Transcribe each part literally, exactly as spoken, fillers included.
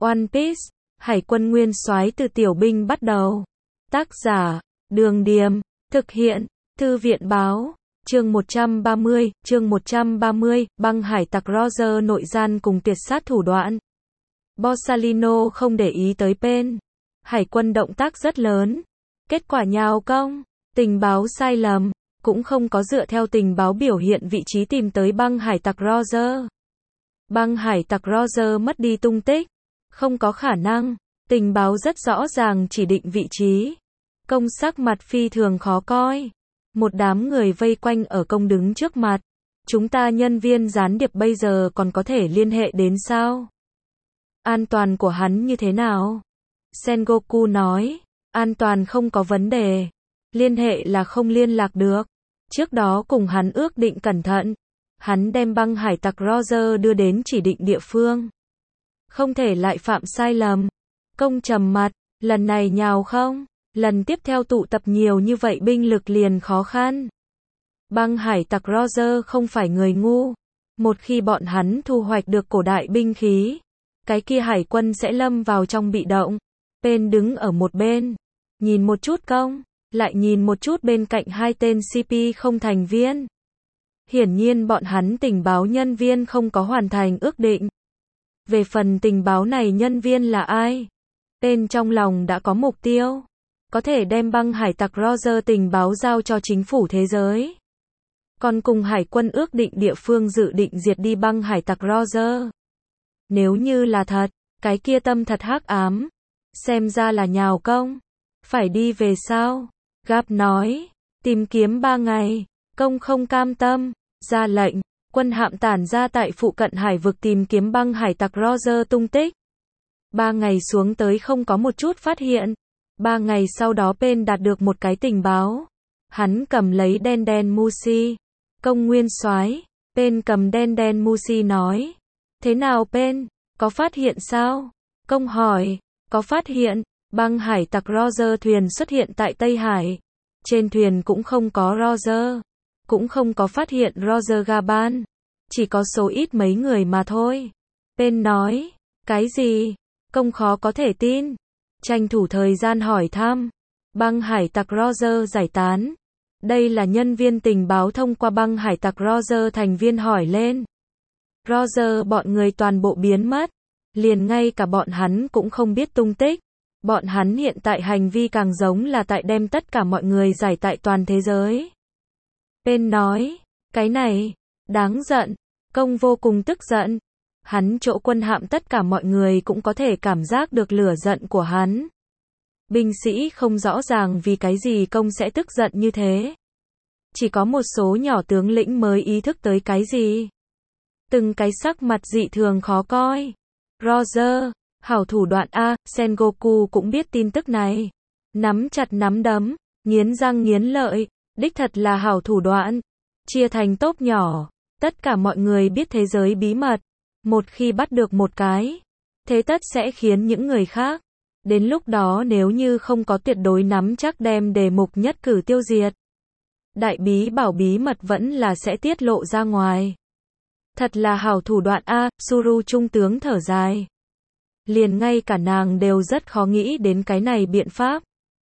One Piece, Hải quân nguyên soái từ tiểu binh bắt đầu. Tác giả, Đường Điềm, thực hiện, Thư viện Báo, chương một trăm ba mươi, chương một trăm ba mươi, băng hải tặc Roger nội gian cùng tuyệt sát thủ đoạn. Borsalino không để ý tới Pen. Hải quân động tác rất lớn. Kết quả nhào công, tình báo sai lầm, cũng không có dựa theo tình báo biểu hiện vị trí tìm tới băng hải tặc Roger. Băng hải tặc Roger mất đi tung tích. Không có khả năng. Tình báo rất rõ ràng chỉ định vị trí. Công sắc mặt phi thường khó coi. Một đám người vây quanh ở công đứng trước mặt. Chúng ta nhân viên gián điệp bây giờ còn có thể liên hệ đến sao? An toàn của hắn như thế nào? Sengoku nói. An toàn không có vấn đề. Liên hệ là không liên lạc được. Trước đó cùng hắn ước định cẩn thận. Hắn đem băng hải tặc Roger đưa đến chỉ định địa phương. Không thể lại phạm sai lầm. Công trầm mặt. Lần này nhào không? Lần tiếp theo tụ tập nhiều như vậy binh lực liền khó khăn. Băng hải tặc Roger không phải người ngu. Một khi bọn hắn thu hoạch được cổ đại binh khí, cái kia hải quân sẽ lâm vào trong bị động. Pen đứng ở một bên, nhìn một chút công, lại nhìn một chút bên cạnh hai tên xê pê không thành viên. Hiển nhiên bọn hắn tình báo nhân viên không có hoàn thành ước định. Về phần tình báo này nhân viên là ai? Pen trong lòng đã có mục tiêu. Có thể đem băng hải tặc Roger tình báo giao cho chính phủ thế giới. Còn cùng hải quân ước định địa phương dự định diệt đi băng hải tặc Roger. Nếu như là thật, cái kia tâm thật hắc ám. Xem ra là nhào công. Phải đi về sao? Gap nói. Tìm kiếm ba ngày. Công không cam tâm. Ra lệnh. Quân hạm tản ra tại phụ cận hải vực tìm kiếm băng hải tặc Roger tung tích. Ba ngày xuống tới không có một chút phát hiện. Ba ngày sau đó Pen đạt được một cái tình báo. Hắn cầm lấy đen đen Mushi. Công nguyên soái. Pen cầm đen đen Mushi nói. Thế nào Pen? Có phát hiện sao? Công hỏi. Có phát hiện. Băng hải tặc Roger thuyền xuất hiện tại Tây Hải. Trên thuyền cũng không có Roger. Cũng không có phát hiện Roger Gaban. Chỉ có số ít mấy người mà thôi. Pen nói. Cái gì? Công khó có thể tin. Tranh thủ thời gian hỏi thăm. Băng hải tặc Roger giải tán. Đây là nhân viên tình báo thông qua băng hải tặc Roger thành viên hỏi lên. Roger bọn người toàn bộ biến mất. Liền ngay cả bọn hắn cũng không biết tung tích. Bọn hắn hiện tại hành vi càng giống là tại đem tất cả mọi người giải tại toàn thế giới. Pen nói. Cái này. Đáng giận. Công vô cùng tức giận. Hắn chỗ quân hạm tất cả mọi người cũng có thể cảm giác được lửa giận của hắn. Binh sĩ không rõ ràng vì cái gì công sẽ tức giận như thế. Chỉ có một số nhỏ tướng lĩnh mới ý thức tới cái gì. Từng cái sắc mặt dị thường khó coi. Roger, hảo thủ đoạn A, Sengoku cũng biết tin tức này. Nắm chặt nắm đấm, nghiến răng nghiến lợi, đích thật là hảo thủ đoạn. Chia thành tốp nhỏ, tất cả mọi người biết thế giới bí mật. Một khi bắt được một cái, thế tất sẽ khiến những người khác. Đến lúc đó nếu như không có tuyệt đối nắm chắc đem đề mục nhất cử tiêu diệt. Đại bí bảo bí mật vẫn là sẽ tiết lộ ra ngoài. Thật là hảo thủ đoạn A, Suru trung tướng thở dài. Liền ngay cả nàng đều rất khó nghĩ đến cái này biện pháp.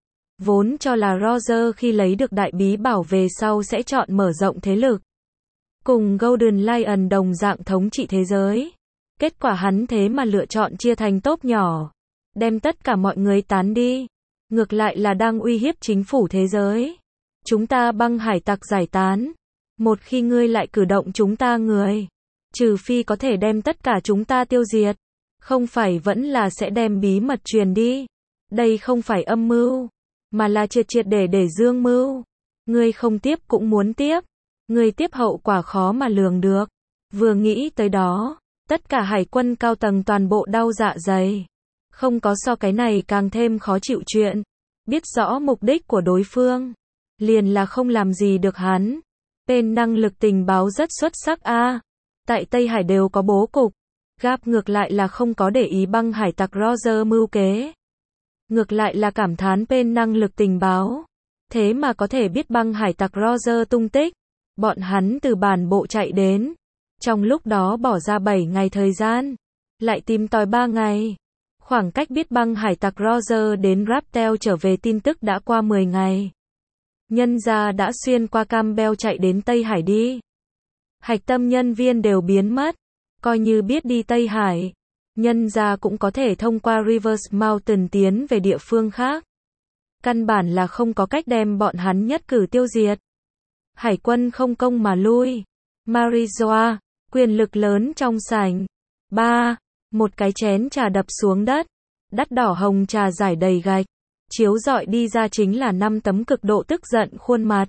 Vốn cho là Roger khi lấy được đại bí bảo về sau sẽ chọn mở rộng thế lực. Cùng Golden Lion đồng dạng thống trị thế giới. Kết quả hắn thế mà lựa chọn chia thành tốp nhỏ. Đem tất cả mọi người tán đi. Ngược lại là đang uy hiếp chính phủ thế giới. Chúng ta băng hải tặc giải tán. Một khi ngươi lại cử động chúng ta người. Trừ phi có thể đem tất cả chúng ta tiêu diệt. Không phải vẫn là sẽ đem bí mật truyền đi. Đây không phải âm mưu. Mà là triệt triệt để để dương mưu. Ngươi không tiếp cũng muốn tiếp. Người tiếp hậu quả khó mà lường được. Vừa nghĩ tới đó, tất cả hải quân cao tầng toàn bộ đau dạ dày. Không có so cái này càng thêm khó chịu chuyện. Biết rõ mục đích của đối phương. Liền là không làm gì được hắn. Pen năng lực tình báo rất xuất sắc a. Tại Tây Hải đều có bố cục. Gap ngược lại là không có để ý băng hải tặc Roger mưu kế. Ngược lại là cảm thán Pen năng lực tình báo. Thế mà có thể biết băng hải tặc Roger tung tích. Bọn hắn từ bản bộ chạy đến. Trong lúc đó bỏ ra bảy ngày thời gian. Lại tìm tòi ba ngày. Khoảng cách biết băng hải tặc Roger đến Raptel trở về tin tức đã qua mười ngày. Nhân gia đã xuyên qua Campbell chạy đến Tây Hải đi. Hạch tâm nhân viên đều biến mất. Coi như biết đi Tây Hải. Nhân gia cũng có thể thông qua Rivers Mountain tiến về địa phương khác. Căn bản là không có cách đem bọn hắn nhất cử tiêu diệt. Hải quân không công mà lui. Marijoa, quyền lực lớn trong sảnh. ba. Một cái chén trà đập xuống đất. Đắt đỏ hồng trà rải đầy gạch. Chiếu rọi đi ra chính là năm tấm cực độ tức giận khuôn mặt.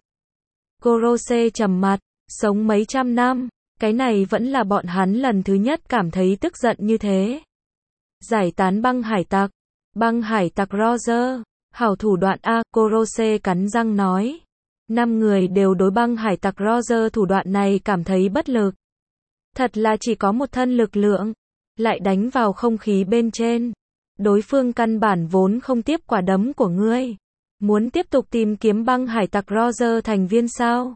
Gorose trầm mặt, sống mấy trăm năm, cái này vẫn là bọn hắn lần thứ nhất cảm thấy tức giận như thế. Giải tán băng hải tặc. Băng hải tặc Roger. Hảo thủ đoạn A, Gorose cắn răng nói. Năm người đều đối băng hải tặc Roger thủ đoạn này cảm thấy bất lực. Thật là chỉ có một thân lực lượng, lại đánh vào không khí bên trên. Đối phương căn bản vốn không tiếp quả đấm của ngươi. Muốn tiếp tục tìm kiếm băng hải tặc Roger thành viên sao?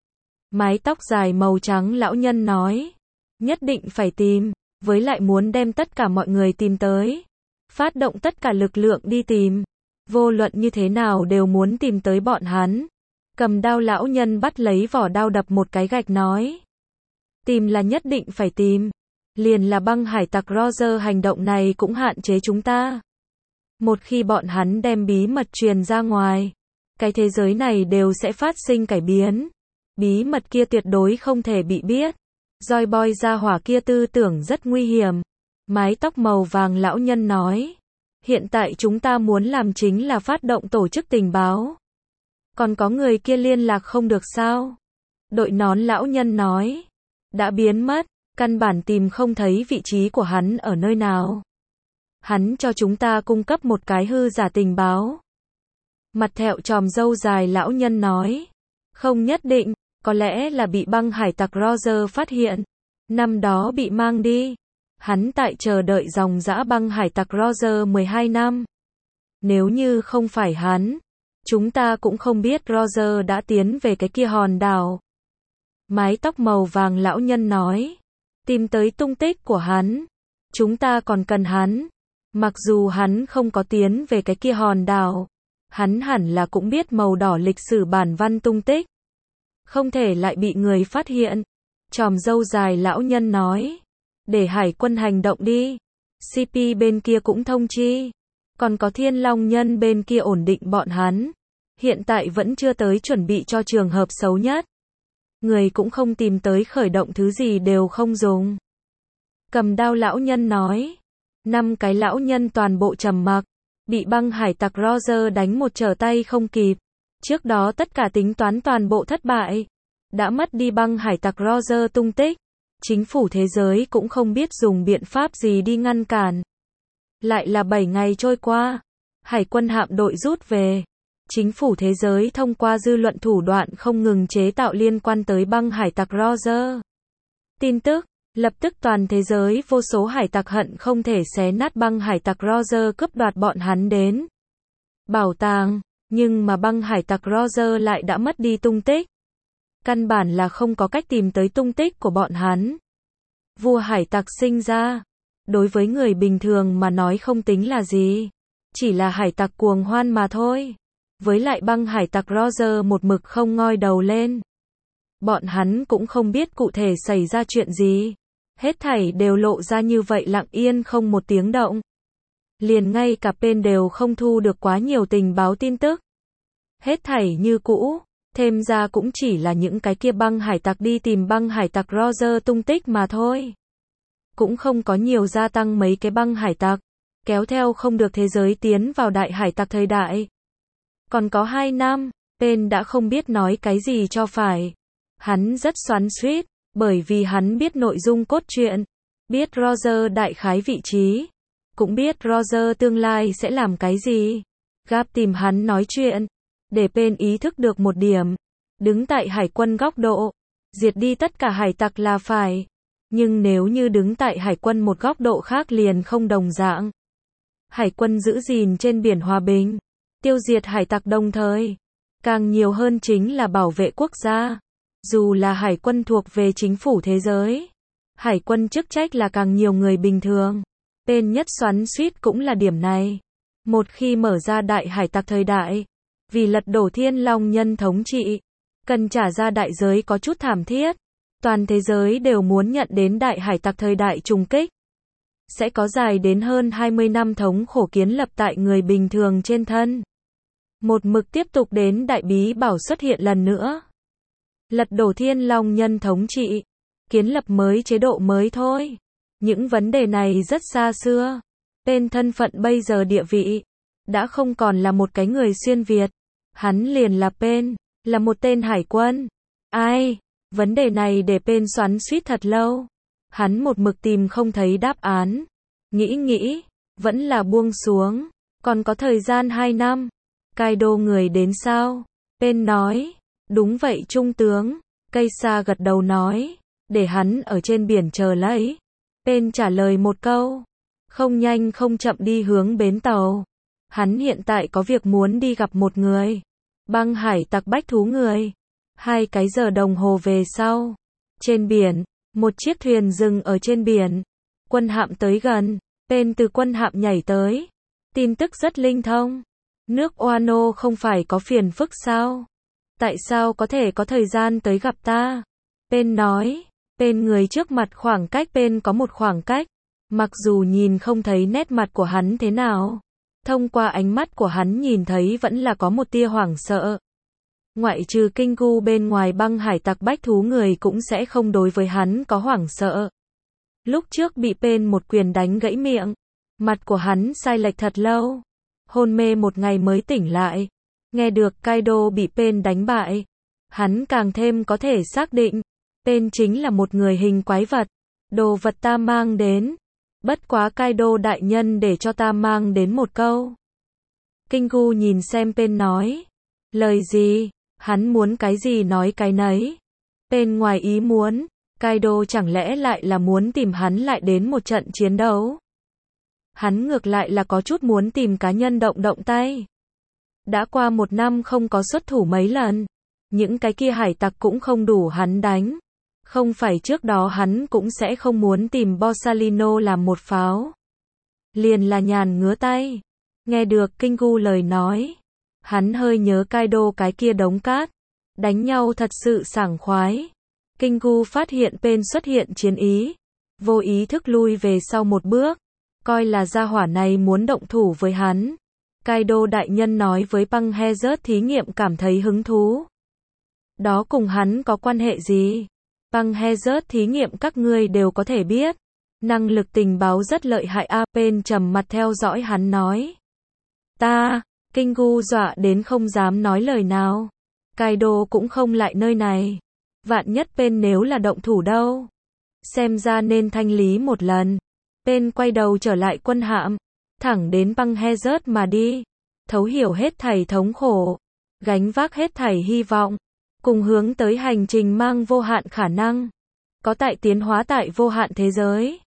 Mái tóc dài màu trắng lão nhân nói. Nhất định phải tìm, với lại muốn đem tất cả mọi người tìm tới. Phát động tất cả lực lượng đi tìm. Vô luận như thế nào đều muốn tìm tới bọn hắn. Cầm đao lão nhân bắt lấy vỏ đao đập một cái gạch nói. Tìm là nhất định phải tìm. Liền là băng hải tặc Roger hành động này cũng hạn chế chúng ta. Một khi bọn hắn đem bí mật truyền ra ngoài, cái thế giới này đều sẽ phát sinh cải biến. Bí mật kia tuyệt đối không thể bị biết. Roi boy ra hỏa kia tư tưởng rất nguy hiểm. Mái tóc màu vàng lão nhân nói. Hiện tại chúng ta muốn làm chính là phát động tổ chức tình báo. Còn có người kia liên lạc không được sao? Đội nón lão nhân nói. Đã biến mất, căn bản tìm không thấy vị trí của hắn ở nơi nào. Hắn cho chúng ta cung cấp một cái hư giả tình báo. Mặt thẹo tròm râu dài lão nhân nói. Không nhất định, có lẽ là bị băng hải tặc Roger phát hiện. Năm đó bị mang đi. Hắn tại chờ đợi dòng dã băng hải tặc Roger mười hai năm. Nếu như không phải hắn, chúng ta cũng không biết Roger đã tiến về cái kia hòn đảo. Mái tóc màu vàng lão nhân nói. Tìm tới tung tích của hắn. Chúng ta còn cần hắn. Mặc dù hắn không có tiến về cái kia hòn đảo, hắn hẳn là cũng biết màu đỏ lịch sử bản văn tung tích. Không thể lại bị người phát hiện. Chòm râu dài lão nhân nói. Để hải quân hành động đi. xê pê bên kia cũng thông chi. Còn có thiên long nhân bên kia ổn định bọn hắn. Hiện tại vẫn chưa tới chuẩn bị cho trường hợp xấu nhất. Người cũng không tìm tới khởi động thứ gì đều không dùng. Cầm đao lão nhân nói. Năm cái lão nhân toàn bộ trầm mặc. Bị băng hải tặc Roger đánh một trở tay không kịp. Trước đó tất cả tính toán toàn bộ thất bại. Đã mất đi băng hải tặc Roger tung tích. Chính phủ thế giới cũng không biết dùng biện pháp gì đi ngăn cản. Lại là bảy ngày trôi qua. Hải quân hạm đội rút về. Chính phủ thế giới thông qua dư luận thủ đoạn không ngừng chế tạo liên quan tới băng hải tặc Roger. Tin tức, lập tức toàn thế giới vô số hải tặc hận không thể xé nát băng hải tặc Roger cướp đoạt bọn hắn đến bảo tàng, nhưng mà băng hải tặc Roger lại đã mất đi tung tích. Căn bản là không có cách tìm tới tung tích của bọn hắn. Vua hải tặc sinh ra, đối với người bình thường mà nói không tính là gì. Chỉ là hải tặc cuồng hoan mà thôi. Với lại băng hải tặc Roger một mực không ngoi đầu lên. Bọn hắn cũng không biết cụ thể xảy ra chuyện gì. Hết thảy đều lộ ra như vậy lặng yên không một tiếng động. Liền ngay cả bên đều không thu được quá nhiều tình báo tin tức. Hết thảy như cũ. Thêm ra cũng chỉ là những cái kia băng hải tặc đi tìm băng hải tặc Roger tung tích mà thôi. Cũng không có nhiều gia tăng mấy cái băng hải tặc. Kéo theo không được thế giới tiến vào đại hải tặc thời đại. Còn có hai năm, tên đã không biết nói cái gì cho phải. Hắn rất xoắn xuýt, bởi vì hắn biết nội dung cốt truyện. Biết Roger đại khái vị trí. Cũng biết Roger tương lai sẽ làm cái gì. Gap tìm hắn nói chuyện. Để bên ý thức được một điểm. Đứng tại hải quân góc độ. Diệt đi tất cả hải tặc là phải. Nhưng nếu như đứng tại hải quân một góc độ khác liền không đồng dạng. Hải quân giữ gìn trên biển hòa bình. Tiêu diệt hải tặc đồng thời. Càng nhiều hơn chính là bảo vệ quốc gia. Dù là hải quân thuộc về chính phủ thế giới. Hải quân chức trách là càng nhiều người bình thường. Tên nhất xoắn xuýt cũng là điểm này. Một khi mở ra đại hải tặc thời đại, vì lật đổ Thiên Long Nhân thống trị, cần trả ra đại giới có chút thảm thiết. Toàn thế giới đều muốn nhận đến đại hải tặc thời đại trùng kích. Sẽ có dài đến hơn hai mươi năm thống khổ kiến lập tại người bình thường trên thân. Một mực tiếp tục đến đại bí bảo xuất hiện lần nữa. Lật đổ Thiên Long Nhân thống trị, kiến lập mới chế độ mới thôi. Những vấn đề này rất xa xưa. Tên thân phận bây giờ địa vị, đã không còn là một cái người xuyên Việt. Hắn liền là Pen, là một tên hải quân. Ai? Vấn đề này để Pen xoắn xuýt thật lâu. Hắn một mực tìm không thấy đáp án. Nghĩ nghĩ, vẫn là buông xuống. Còn có thời gian hai năm. Kaido người đến sao? Pen nói. Đúng vậy trung tướng. Cây sa gật đầu nói. Để hắn ở trên biển chờ lấy. Pen trả lời một câu. Không nhanh không chậm đi hướng bến tàu. Hắn hiện tại có việc muốn đi gặp một người. Băng hải tặc bách thú người. Hai cái giờ đồng hồ về sau. Trên biển, một chiếc thuyền dừng ở trên biển. Quân hạm tới gần. Pen từ quân hạm nhảy tới. Tin tức rất linh thông. Nước Wano không phải có phiền phức sao? Tại sao có thể có thời gian tới gặp ta? Pen nói. Pen người trước mặt khoảng cách Pen có một khoảng cách. Mặc dù nhìn không thấy nét mặt của hắn thế nào. Thông qua ánh mắt của hắn nhìn thấy vẫn là có một tia hoảng sợ. Ngoại trừ Kinh Gu bên ngoài băng hải tặc bách thú người cũng sẽ không đối với hắn có hoảng sợ. Lúc trước bị Pen một quyền đánh gãy miệng. Mặt của hắn sai lệch thật lâu. Hôn mê một ngày mới tỉnh lại. Nghe được Kaido bị Pen đánh bại. Hắn càng thêm có thể xác định. Pen chính là một người hình quái vật. Đồ vật ta mang đến. Bất quá Kaido đại nhân để cho ta mang đến một câu. Kinh Gu nhìn xem Pen nói. Lời gì? Hắn muốn cái gì nói cái nấy. Pen ngoài ý muốn. Kaido chẳng lẽ lại là muốn tìm hắn lại đến một trận chiến đấu. Hắn ngược lại là có chút muốn tìm cá nhân động động tay. Đã qua một năm không có xuất thủ mấy lần. Những cái kia hải tặc cũng không đủ hắn đánh. Không phải trước đó hắn cũng sẽ không muốn tìm Borsalino làm một pháo. Liền là nhàn ngứa tay. Nghe được Kinh Gu lời nói. Hắn hơi nhớ Kaido cái kia đống cát. Đánh nhau thật sự sảng khoái. Kinh Gu phát hiện Pen xuất hiện chiến ý. Vô ý thức lui về sau một bước. Coi là gia hỏa này muốn động thủ với hắn. Kaido đại nhân nói với băng Hazard thí nghiệm cảm thấy hứng thú. Đó cùng hắn có quan hệ gì? Băng Hazard thí nghiệm các ngươi đều có thể biết. Năng lực tình báo rất lợi hại a. Pen trầm mặt theo dõi hắn nói. Ta, Kinh Gu dọa đến không dám nói lời nào. Kaido cũng không lại nơi này. Vạn nhất Pen nếu là động thủ đâu. Xem ra nên thanh lý một lần. Pen quay đầu trở lại quân hạm. Thẳng đến băng Hazard mà đi. Thấu hiểu hết thảy thống khổ. Gánh vác hết thảy hy vọng. Cùng hướng tới hành trình mang vô hạn khả năng. Có tại tiến hóa tại vô hạn thế giới.